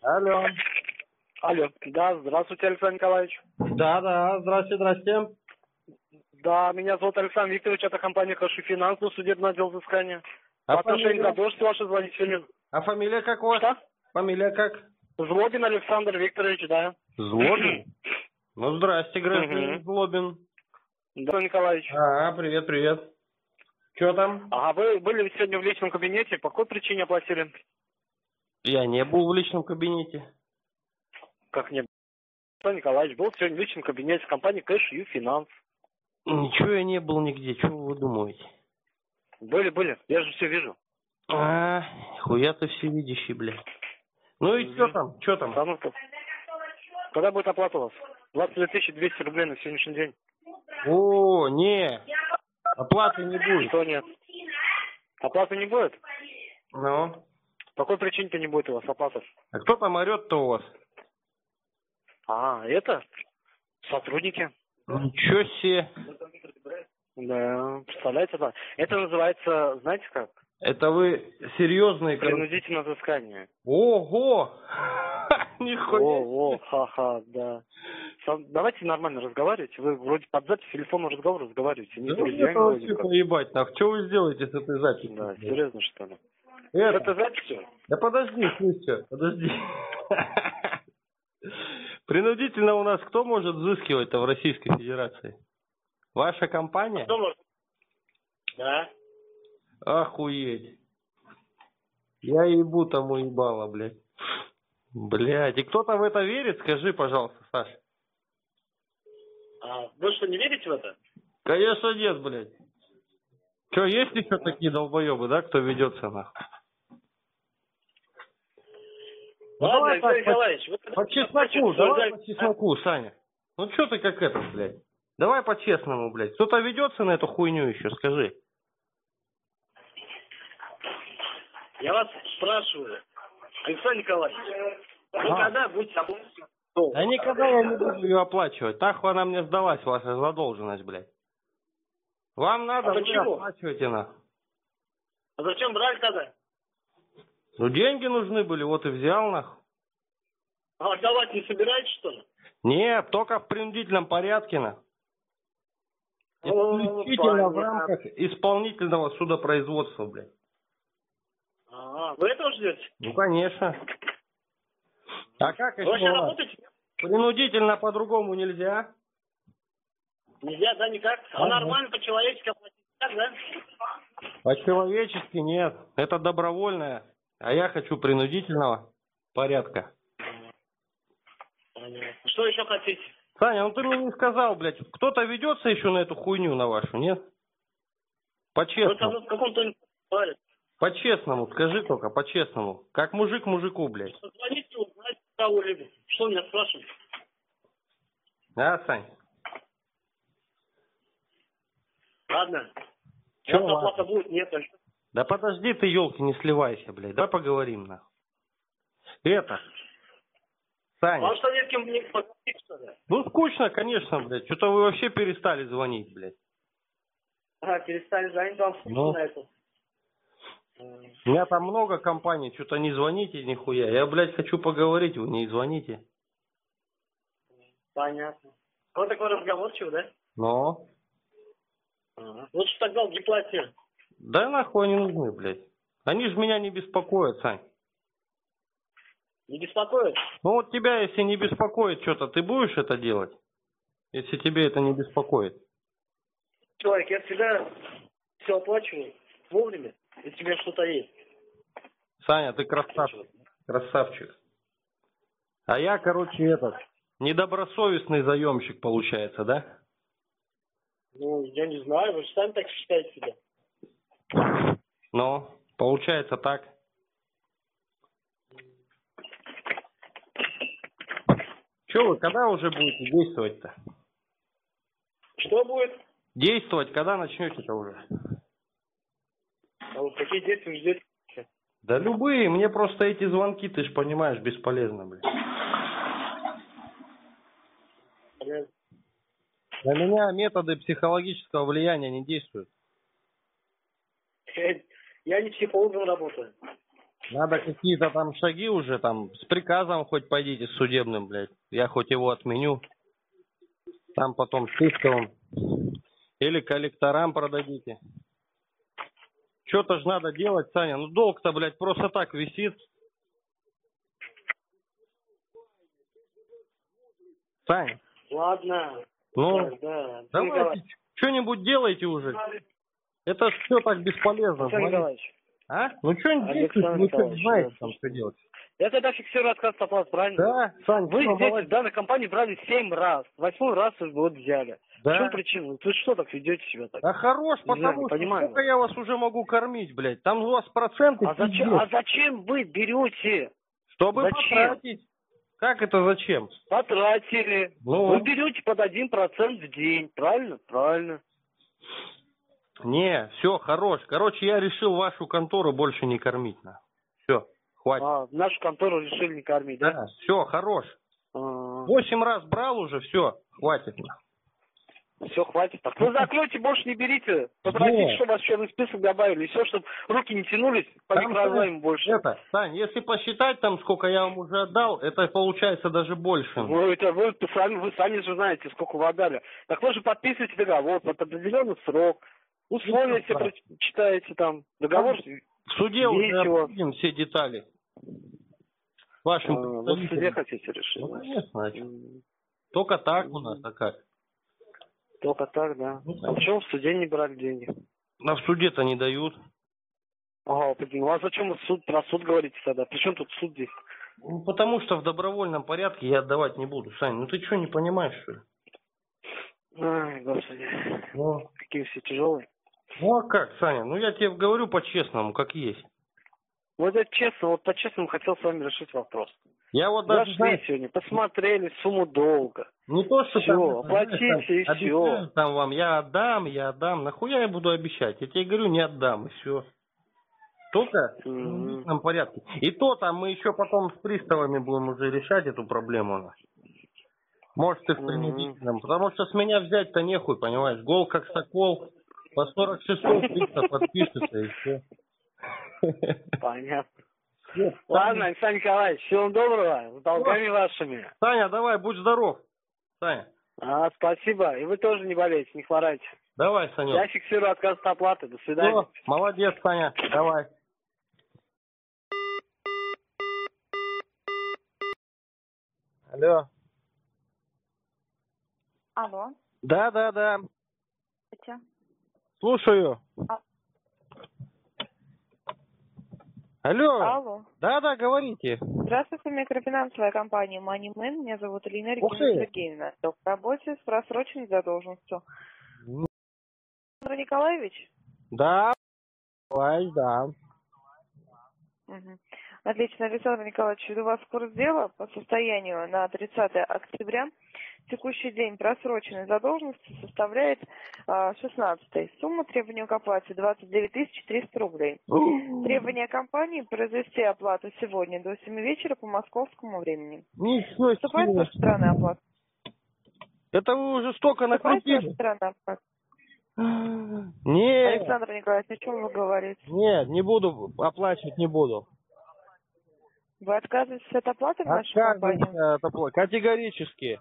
Алло. Алло. Да, здравствуйте, Александр Николаевич. Да, здрасте. Да, меня зовут Александр Викторович, это компания Каши Финанс, судебный отдел взыскания. А По отношению фамилия? к задолженности вашей звонить сегодня. А фамилия как у вас? Что? Фамилия как? Злобин Александр Викторович, да. Злобин? Ну, здрасте, гражданин Злобин. Да, Николаевич. Привет. Что там? А вы были сегодня в личном кабинете? По какой причине оплатили? Я не был в личном кабинете. Как не был? Александр Николаевич был сегодня в личном кабинете компании Кэш Ю Финанс. Ничего я не был нигде. Чего вы думаете? Были. Я же все вижу. Хуя ты всевидящий, блядь. Ну и что там? Да, ну, когда будет оплата у вас? 22 200 рублей на сегодняшний день. О, не. Оплаты не будет. Что нет? Оплаты не будет? Ну? По какой причине-то не будет у вас оплаты? А кто там орет-то у вас? Это сотрудники. Ничего себе. Да, представляете, да. Это называется, знаете как? Это вы серьезные... Принудительное взыскание. Ого! Нихуя. Ха-ха, да. Давайте нормально разговаривать. Вы вроде под запись телефонного разговора разговариваете. Не с друзьями вроде как. Поебать, нахуй. Что вы сделаете с этой записью? Да, серьезно, что ли? С Это? этой записью? Да подожди, подожди. Принудительно у нас кто может взыскивать-то в Российской Федерации? Ваша компания? Кто может? Да. Охуеть. Я ебу тому ебало, блядь. Блядь, и кто-то в это верит? Скажи, пожалуйста, Саш. Вы что, не верите в это? Конечно нет, блядь. Че, есть еще такие долбоебы, да, кто ведется нахуй? Ладно, Александр Николаевич. По чесноку, давай по чесноку, Саня. Ну что ты как это, блядь? Давай по-честному, блядь. Кто-то ведется на эту хуйню еще, скажи. Я вас спрашиваю, Александр Николаевич, вы когда будете оплачивать? Да никогда я не буду ее оплачивать. Так она мне сдалась, ваша задолженность, блядь. Вам надо, вы оплачиваете нахуй. А зачем брали тогда? Ну деньги нужны были, вот и взял нахуй. А отдавать не собираетесь, что ли? Нет, только в принудительном порядке нахуй. Исключительно в рамках исполнительного судопроизводства, блядь. Вы этого ждете? Ну, конечно. А как еще? Вы вообще работаете? Принудительно по-другому нельзя? Нельзя, да, никак? А нормально, по-человечески оплатить, так, да? По-человечески нет. Это добровольное. А я хочу принудительного порядка. Понятно. Что еще хотите? Саня, ну ты мне не сказал, блядь, кто-то ведется еще на эту хуйню на вашу, нет? По-честному. Вы в каком-то паре. По-честному, скажи только, по-честному. Как мужик мужику, блядь. Позвоните, узнайте кого-либо. Что меня спрашиваете? Сань? Ладно. Чё, Сейчас оплата будет, нет. Да подожди ты, елки, не сливайся, блядь. Давай поговорим, нахуй. Это. Саня. Вам что, нет кем мне поговорить, что ли? Ну, скучно, конечно, блядь. Что-то вы вообще перестали звонить, блядь. Перестали звонить, вам скучно на это. У меня там много компаний, что-то не звоните нихуя. Я, блядь, хочу поговорить, вы не звоните. Понятно. Вот такой разговорчивый, да? Но. Лучше так долги платили. Да нахуй они нужны, блядь. Они же меня не беспокоят, Сань. Не беспокоит? Ну вот тебя, если не беспокоит что-то, ты будешь это делать? Если тебе это не беспокоит. Человек, я всегда все оплачиваю вовремя, если у меня что-то есть. Саня, ты красавчик. Красавчик. А я, короче, недобросовестный заемщик получается, да? Ну, я не знаю, вы же сами так считаете себя. Ну, получается так. Че вы, когда уже будете действовать-то? Что будет? Действовать, когда начнете-то уже? А вот какие действия ждете? Да любые, мне просто эти звонки, ты ж понимаешь, бесполезно, блядь. На меня методы психологического влияния не действуют. Я не психологом работаю. Надо какие-то там шаги уже, там, с приказом хоть пойдите, с судебным, блядь. Я хоть его отменю. Там потом с исковым. Или коллекторам продадите. Что-то ж надо делать, Саня. Ну долг-то, блядь, просто так висит. Саня. Ладно. Ну, Да. давайте что-нибудь делайте уже. Это все так бесполезно. Александр Николаевич. А? Ну что-нибудь действуйте, вы что знаете там, что делать. Я тогда фиксирую отказ от оплаты, правильно? Да, Сань, Вы всё, здесь молодец. в данной компании брали 7 раз. 8-й раз уже вот взяли. Да. В чем причина? Вы что так ведете себя так? А хорош, Не знаю, потому не что понимаю. сколько я вас уже могу кормить, блядь. Там у вас проценты А пиздец. зачем вы берете? Чтобы зачем? потратить. Как это зачем? Потратили. Ну. Вы берете под 1% в день. Правильно? Правильно. Не, все, хорош. Короче, я решил вашу контору больше не кормить. Все, хватит. А, нашу контору решили не кормить, да? Да, все, хорош. А, 8 раз брал уже, все, хватит. все, хватит. Так вы закройте, больше не берите. Попросите, Нет. чтобы вас в черный список добавили. И все, чтобы руки не тянулись по Там, микрозайму больше. Это, Сань, если посчитать там, сколько я вам уже отдал, это получается даже больше. Вы сами же знаете, сколько вы отдали. Так вы же подписываете договор под определенный срок. Условия все прочитаете там. Договор. В суде уже есть его. обсудим все детали. Вашим Вы в суде хотите решить? Ну, конечно. Только так у нас, а как? Только так, да. Ну, А почему в суде не брали деньги? А в суде-то не дают. Ага, ну а зачем вы про суд говорите тогда? При чем тут суд здесь? Ну, потому что в добровольном порядке я отдавать не буду. Сань, ну ты что, не понимаешь, что ли? Ай, господи. Ну, Какие все тяжелые. ну а как, Саня? Ну я тебе говорю по-честному, как есть. Вот это честно, вот по-честному хотел с вами решить вопрос. Я вот даже, Зашли знаешь, сегодня, посмотрели сумму долга. не то, что Всё, там, оплатите, знаешь, там, и всё. обещаю там вам, я отдам. Нахуя я буду обещать? Я тебе говорю, не отдам, и все. Только в личном порядке. И то там мы еще потом с приставами будем уже решать эту проблему. Может, и в принудительном. Потому что с меня взять-то нехуй, понимаешь? Гол как сокол. По 46 пристав подпишется и все. Понятно. Ладно, Александр Николаевич, всего доброго, с долгами вашими. Саня, давай, будь здоров. Саня. Спасибо. И вы тоже не болейте, не хворайте. Давай, Санек. Я фиксирую отказ от оплаты. До свидания. Все, молодец, Саня. Давай. Алло. Алло. Да. Здравствуйте. Слушаю. Алло. Алло. Да, говорите. Здравствуйте, микрофинансовая компания MoneyMan. Меня зовут Ирина Ух Регина ты. Сергеевна. По работе с просроченной задолженностью. Александр Николаевич? Да. Да. Угу. Отлично, Александр Николаевич, у вас курс дела по состоянию на 30 октября. Текущий день просроченной задолженности составляет 16. Сумма требования к оплате 29 300 рублей. Требование компании произвести оплату сегодня до 7 вечера по московскому времени. Ничего Вступает себе. ваша странная оплата? Это вы уже столько Вступает ваша накрутили. странная оплата? Нет. Александр Николаевич, о чем вы говорите? Нет, не буду, оплачивать не буду. Вы отказываетесь от оплаты в нашу компанию? Отказываюсь от оплаты. Категорически.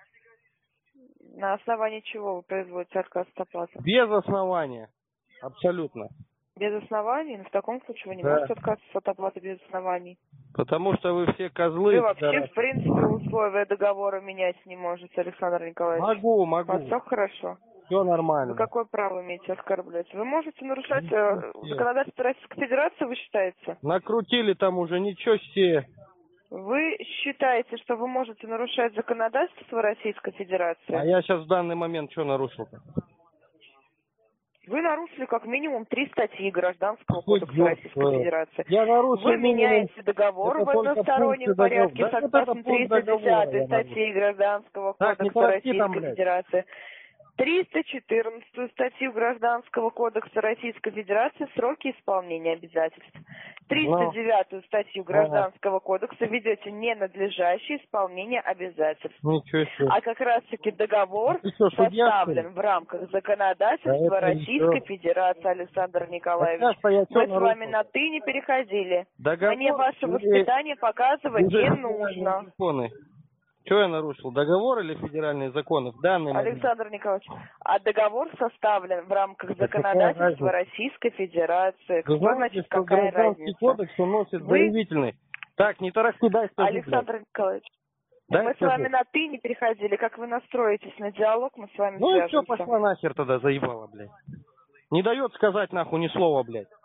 На основании чего вы производите отказ от оплаты? Без основания. Абсолютно. Без оснований? Но в таком случае вы не Да. можете отказываться от оплаты без оснований. Потому что вы все козлы. Вы вообще, Да. в принципе, условия договора менять не можете, Александр Николаевич. Могу. У вас все хорошо? Все нормально. Вы какое право имеете оскорблять? Вы можете нарушать законодательство Российской Федерации, вы считаете? Накрутили там уже, ничего себе. Вы считаете, что вы можете нарушать законодательство Российской Федерации? А я сейчас в данный момент что нарушил-то? Вы нарушили как минимум 3 статьи Гражданского Какой кодекса ёб Российской твою. Федерации. Я нарушил Вы минимум. меняете договор Это в только одностороннем пункты порядке договора. Да, согласно это пункт договора 310 я статьи Гражданского Так, не кодекса торопи там, Российской блядь. Федерации. 314 статью Гражданского кодекса Российской Федерации «Сроки исполнения обязательств». 309 статью Гражданского кодекса ведете ненадлежащее исполнение обязательств. Ничего себе. А как раз-таки договор Ты что, судья, составлен в рамках законодательства это Российской ничего. Федерации, Александр Николаевич. Сейчас-то я что Мы с вами нарушил? на «ты» не переходили. Договор Мне ваше или- воспитание показывать Уже не федеральные нужно. законы. Что я нарушил? Договор или федеральные законы? В данный момент. Александр Николаевич, а договор составлен в рамках какая законодательства разница? Российской Федерации. Вы Что знаете, значит, что какая гражданский разница? кодекс уносит Вы- заявительный. Так, не тарахти, дай скажу, Александр Николаевич, Дай мы с скажу. вами на «ты» не переходили. Как вы настроитесь на диалог, мы с вами Ну и все, свяжемся. пошла нахер тогда, заебала, блядь. Не дает сказать нахуй ни слова, блядь.